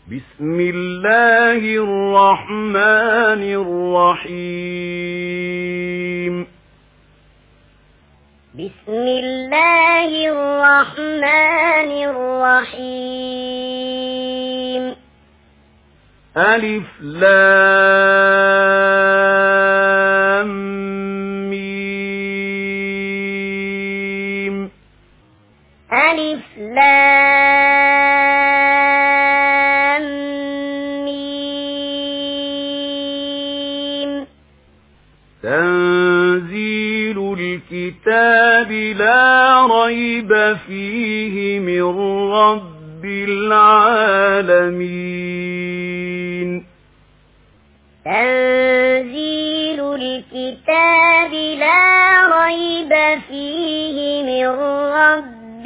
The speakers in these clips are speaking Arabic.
بسم الله الرحمن الرحيم بسم الله الرحمن الرحيم ألف لام ميم ألف لام ميم تنزيل الكتاب لا ريب فيه من رب العالمين تنزيل الكتاب لا ريب فيه من رب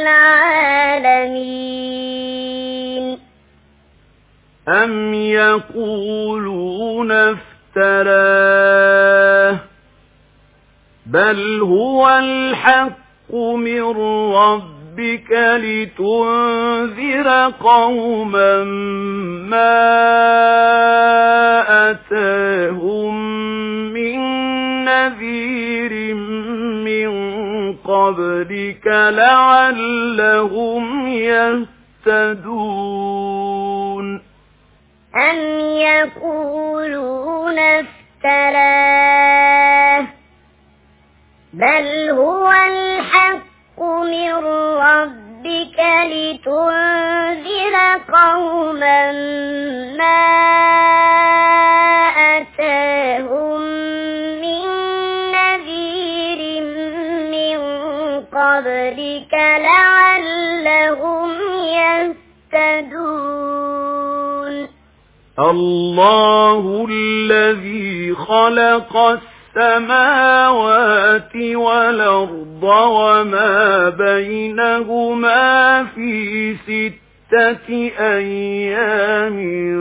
العالمين أم يقولون افتراه بل هو الحق من ربك لتنذر قوما ما أتاهم من نذير من قبلك لعلهم يهتدون أم يقولون افتراه بل هو الحق من ربك لتنذر قوما ما أتاهم من نذير من قبلك لعلهم يهتدون الله الذي خلق السماوات والأرض وما بينهما في 6 أيام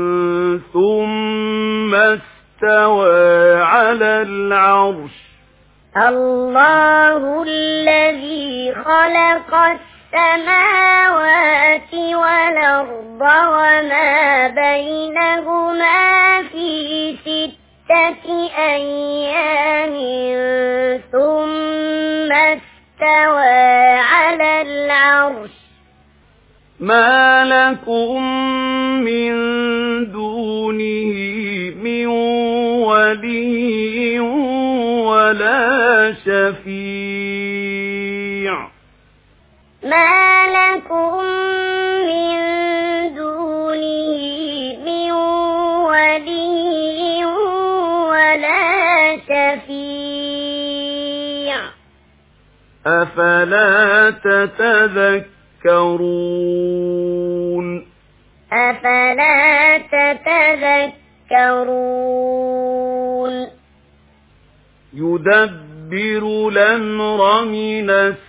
ثم استوى على العرش الله الذي خلق السماوات والأرض وما بينهما في 6 أيام ثم استوى على العرش ما لكم من دونه من ولي ولا شفيع ما لكم من دونه من ولي ولا شفيع أفلا تتذكرون أفلا تتذكرون يدبر الأمر من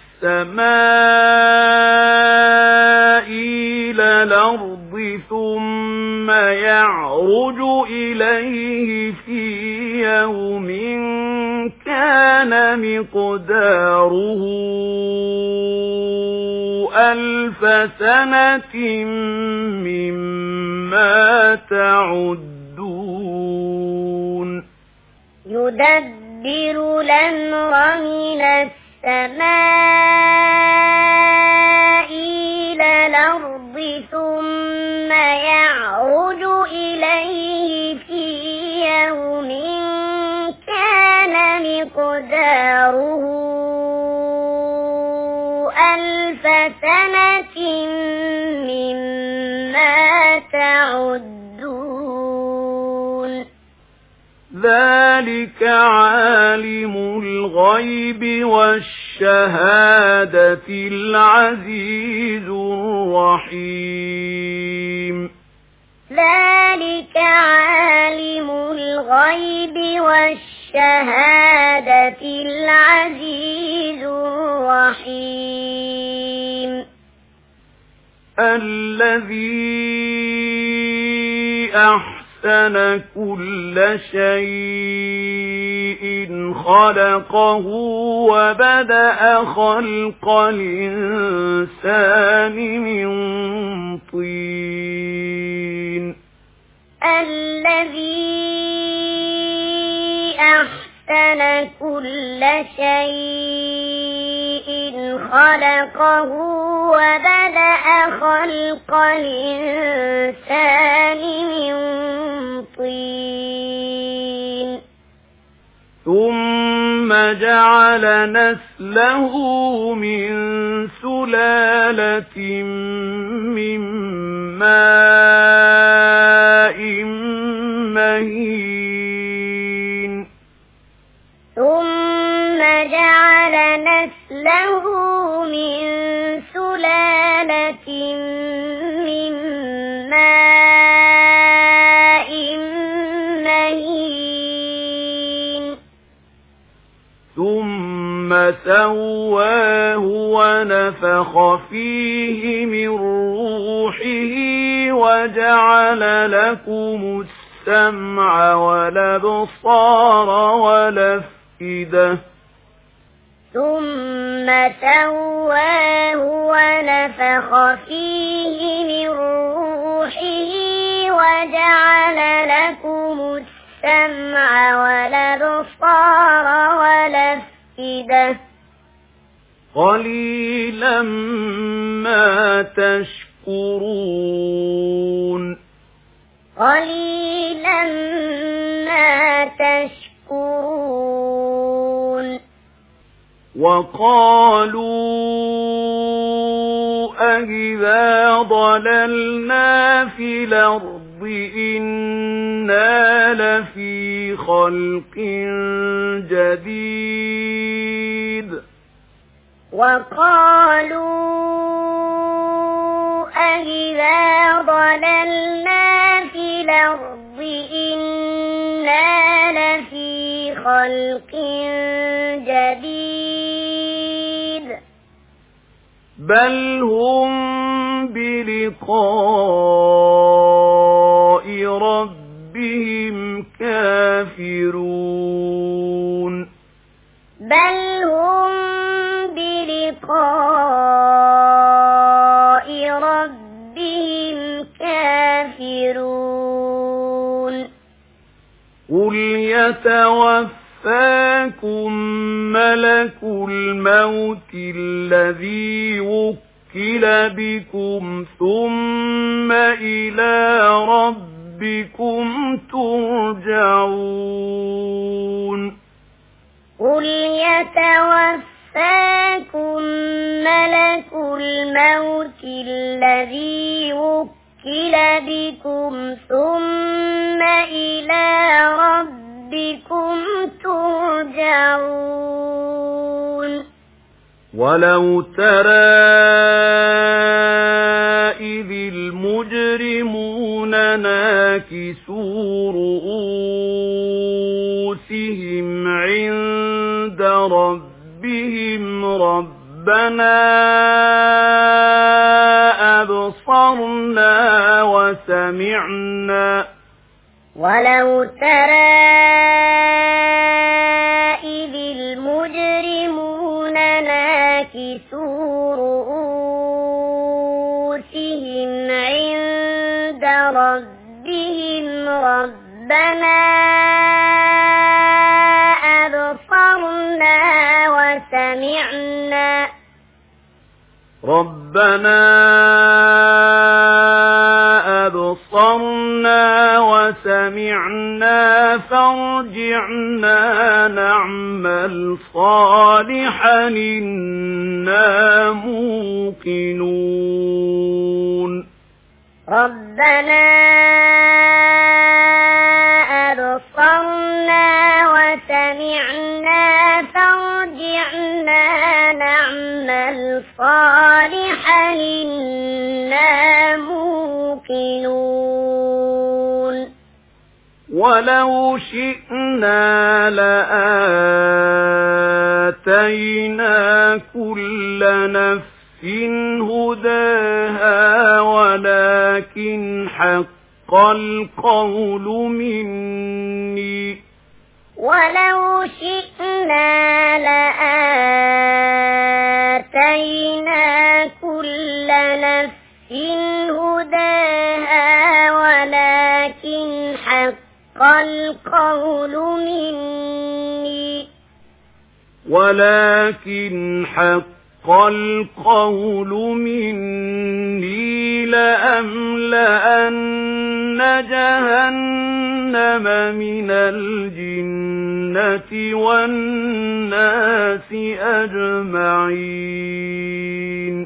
السماء إلى الأرض ثم يعرج إليه في يوم كان مقداره 1000 سنة مما تعدون يدبر الأمر من السماء إلى الأرض ثم يعرج إليه في يوم كان مقداره 1000 سنة مما تعدون ذلك عالم الغيب والشهادة العزيز الرحيم ذلك عالم الغيب والشهادة العزيز الرحيم الذي أحسن كل شيء خلقه وبدأ خلق الإنسان من طين الذي أحسن كل شيء خلقه وبدأ خلق الإنسان من طين ثم جعل نسله من سلالة من ماء مهين ثم جعل نسله من سلالة من ماء مهين ثم سواه ونفخ فيه من روحه وجعل لكم السمع والأبصار والأفئدة ثم سواه ونفخ فيه من روحه وجعل لكم السمع والأبصار والأفئدة قليلا ما تشكرون قليلا ما تشكرون وقالوا أَإِذَا ضللنا في الأرض إنا لفي خلق جديد وقالوا أَإِذَا ضللنا في الأرض إنا لفي خلق جديد بل هم بلقاء ربهم كافرون بل هم بلقاء ربهم كافرون قل يتوفاكم ملك الموت الذي وكل بكم ثم إلى ربكم ترجعون قل يتوفاكم ملك الموت الذي وكل بكم ثم إلى ربكم ترجعون ولو ترى إذ المجرمون ناكسوا رؤوسهم عند ربهم ربنا أبصرنا وسمعنا ولو ترى إذ المجرمون ناكسوا رؤوسهم عند ربهم ربنا أبصرنا وسمعنا ربنا أبصرنا وسمعنا فارجعنا نعمل صالحا إنا موقنون ربنا أبصرنا وسمعنا فارجعنا نعمل صالحا إنا موقنون ولو شئنا لآتينا كل نفس هداها ولكن حق القول مني ولو شئنا لآتينا كل نفس هداها ولكن القول مني ولكن حق القول مني لأملأن جهنم من الجنة والناس أجمعين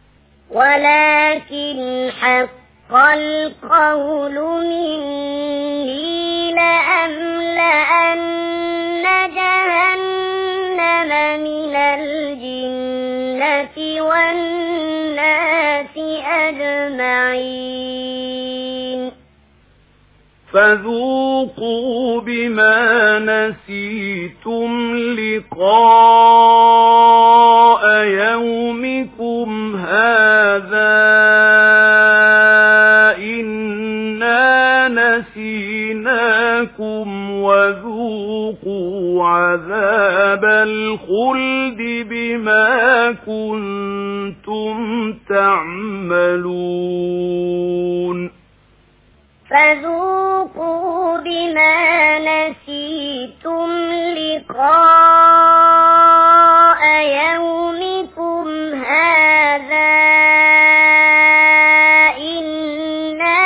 ولكن حق القول مني لأملأن جهنم من الجنة والناس أجمعين فذوقوا بما نسيتم لقاء يومكم هذا إنا نسيناكم وذوقوا عذاب الخلد بما كنتم تعملون فذوقوا بما نسيتم لقاء يومكم هذا إنا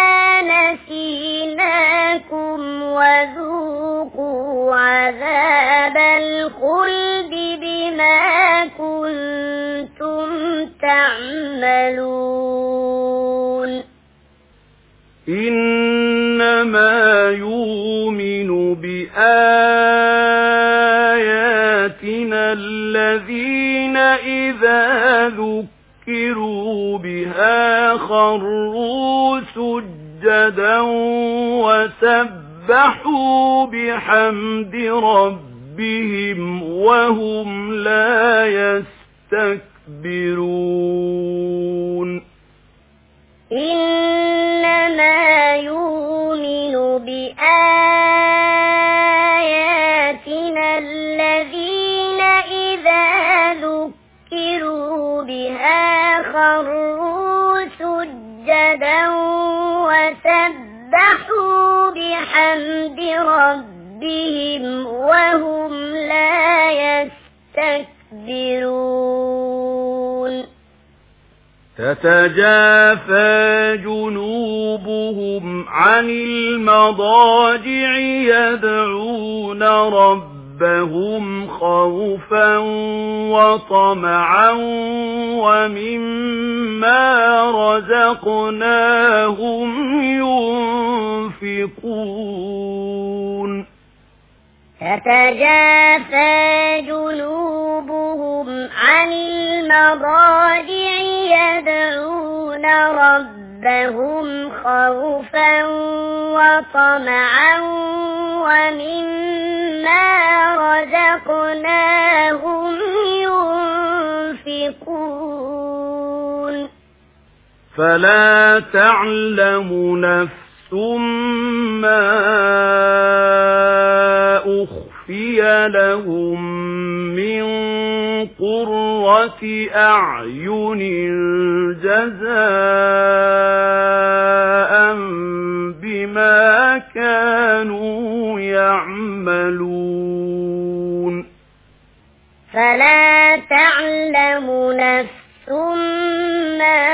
نسيناكم وذوقوا عذاب الخلد بما كنتم تعملون إنما يؤمن بآياتنا الذين إذا ذكروا بها خروا سجدا وسبحوا بحمد ربهم وهم لا يستكبرون إنما يؤمن بآياتنا الذين إذا ذكروا بها خروا سجدا وسبحوا بحمد ربهم وهم لا يستكبرون تتجافى جنوبهم عن المضاجع يدعون ربهم خوفا وطمعا ومما رزقناهم ينفقون تتجافى جنوبهم عن المضاجع يدعون ربهم خوفا وطمعا ومما رزقناهم ينفقون فلا تعلم نفس ما أخفي لهم من قرة أعين جزاء بما كانوا يعملون فلا تعلم نفس ما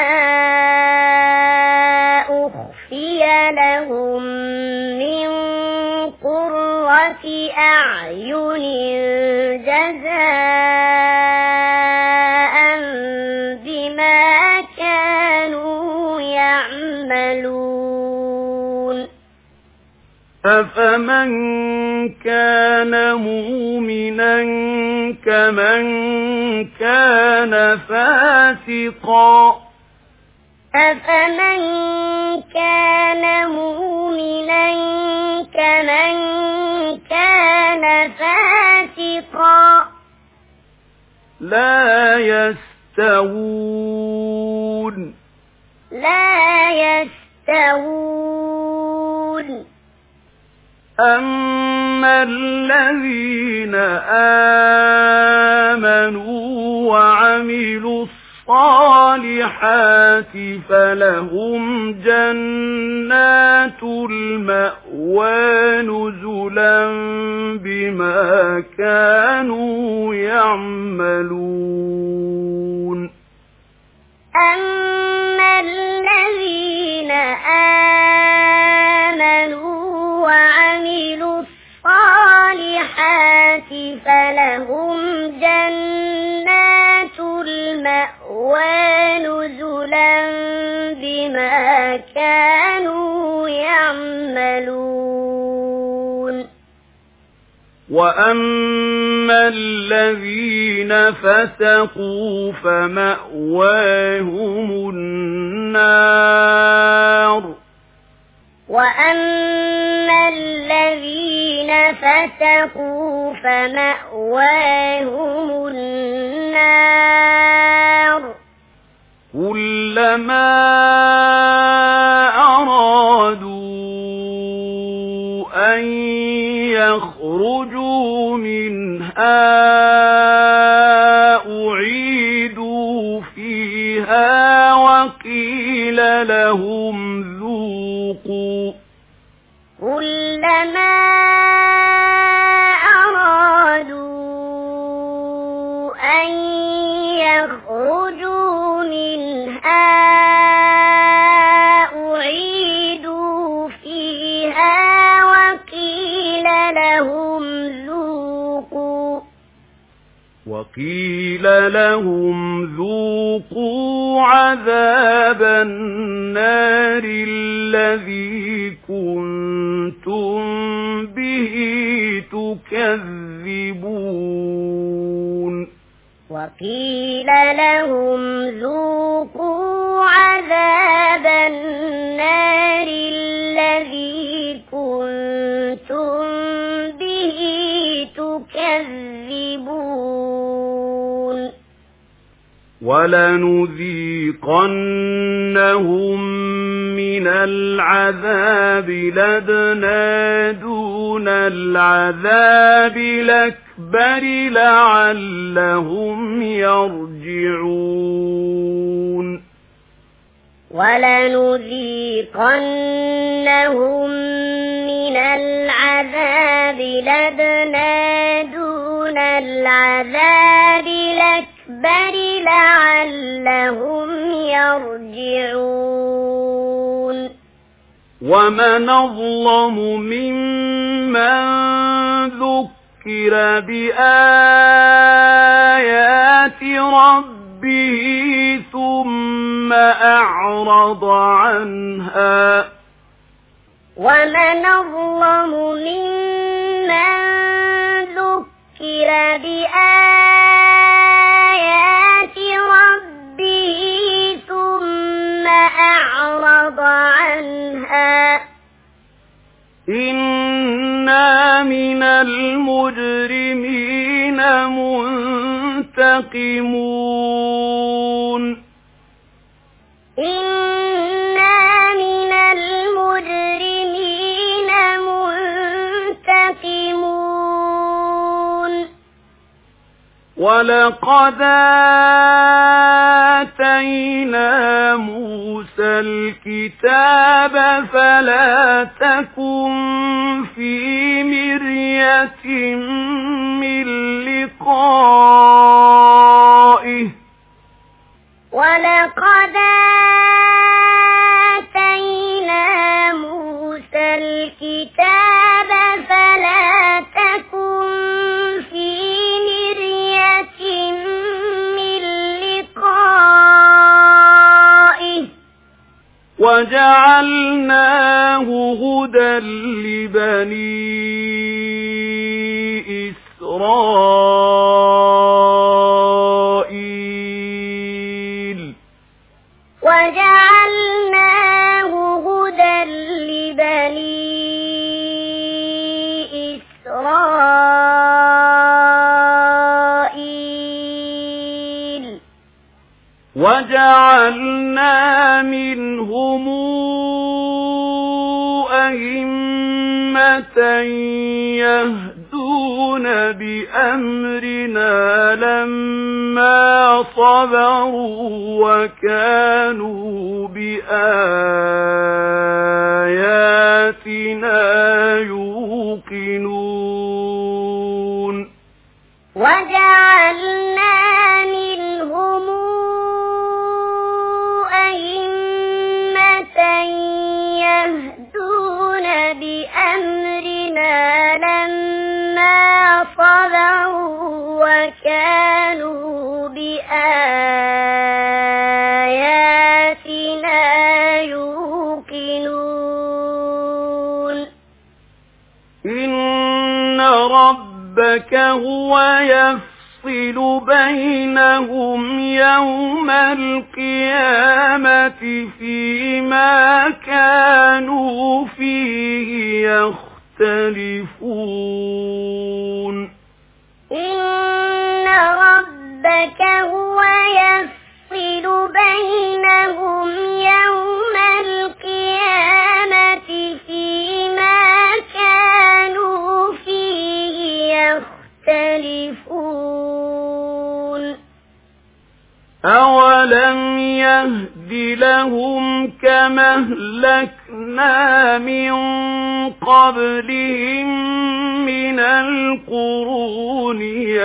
أخفي لهم من قرة أعين جزاء بما كانوا يعملون أفمن كان مؤمنا كمن كان فاسقا أفمن كان مؤمنا كمن كان فاسقا لا يستوون أما الذين آمنوا وعملوا الصالحات فلهم جنات المأوى نزلا بما كانوا يعملون أما الذين آمنوا وعملوا الصالحات فلهم جنات المأوى نزلا بما كانوا يعملون وأما الذين فسقوا فمأواهم النار وأما الذين فسقوا فمأواهم النار كلما أرادوا أن يخرجوا منها أعيدوا فيها وقيل لهم ذوقوا كلما أرادوا أن يخرجوا منها أعيدوا فيها وقيل لهم ذوقوا عذاب النار الذي كنتم به تكذبون وقيل لهم ذوقوا عذاب النار الذي كنتم به تكذبون ولنذيقنهم من العذاب لدنا دون العذاب الأكبر لعلهم يرجعون ولنذيقنهم من العذاب لدنا دون العذاب الأكبر لعلهم يرجعون ومن أظلم ممن ذكر بآيات ربه ثم أعرض عنها ومن أظلم ممن ذكر بآيات ربه ثم أعرض عنها إنا من المجرمين منتقمون إنا من المجرمين منتقمون ولقد آتينا موسى الكتاب فلا تكن في مرية من لقائه ولقد آتينا موسى الكتاب فلا تكن في مرية من لقائه وجعلناه هدى لبني إسرائيل وجعلناه هدى لبني إسرائيل وجعلنا منهم أئمة يهدون بأمرنا لما صبروا وكانوا بآياتنا يهدون بأمرنا لما صبروا وكانوا بآياتنا يوقنون إن ربك هو يفصل بينهم يوم القيامة فيما كانوا فيه يختلفون إن ربك هو يفصل بينهم يوم القيامة فيما كانوا فيه يختلفون أولم يهد لهم كما أهلكنا من قبلهم من القرون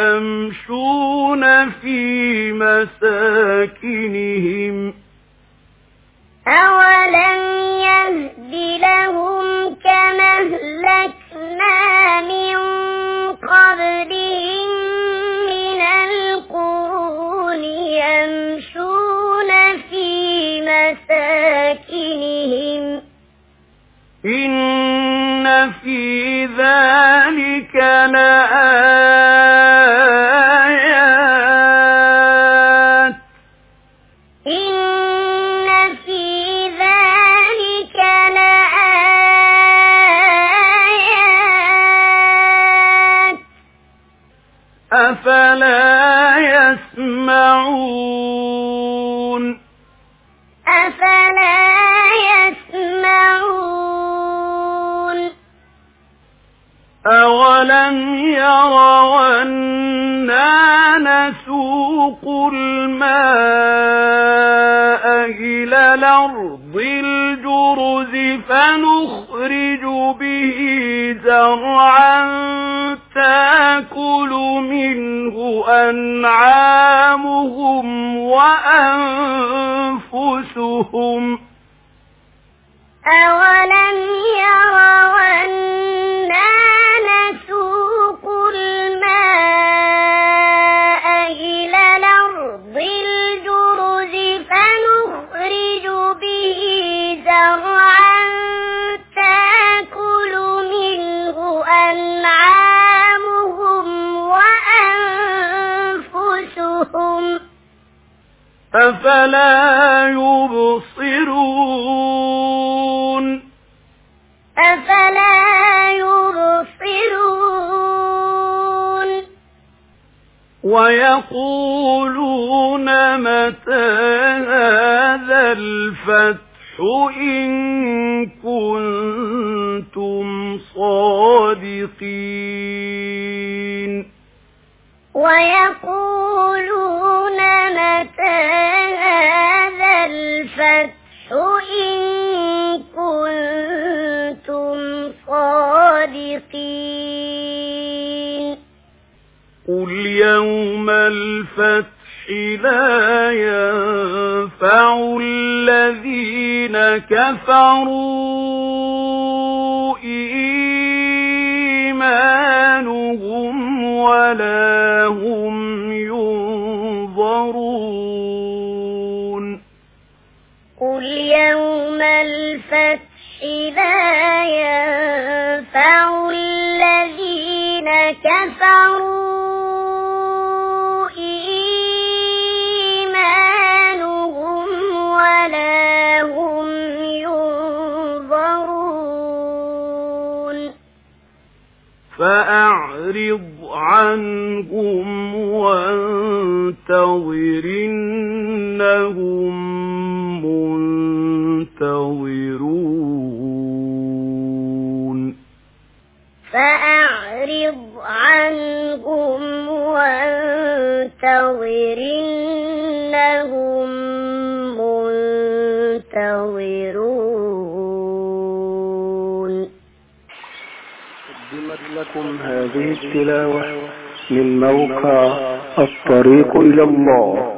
يمشون في مساكنهم أولم يهد لهم كما أهلكنا من قبلهم من القرون يمشون في مساكنهم إن في ذلك لآيات إن في ذلك لآيات أفلا يسمعون أفلا يسمعون أولم يروا أنا نسوق الماء إلى الأرض الجرز فنخرج به زرعا تأكل منه أنعامهم وأنفسهم أولم يروا أنا نسوق الماء إلى الأرض الجرز فنخرج به زرعا تأكل منه أنعامهم وأنفسهم أفلا يبصرون أفلا يبصرون ويقولون متى هذا الفتح إن كنتم صادقين ويقولون متى هذا الفتح إن كنتم صادقين قل يوم الفتح لا ينفع الذين كفروا إيمانهم ولا هم ينظرون قل يوم الفتح لا ينفع الذين كفروا إيمانهم ولا هم ينظرون فأعرض عنهم وانتظر إنهم منتظرون فأعرض عنهم وانتظر إنهم منتظرون. قدمت لكم هذه التلاوة من موقع الطريق إلى الله.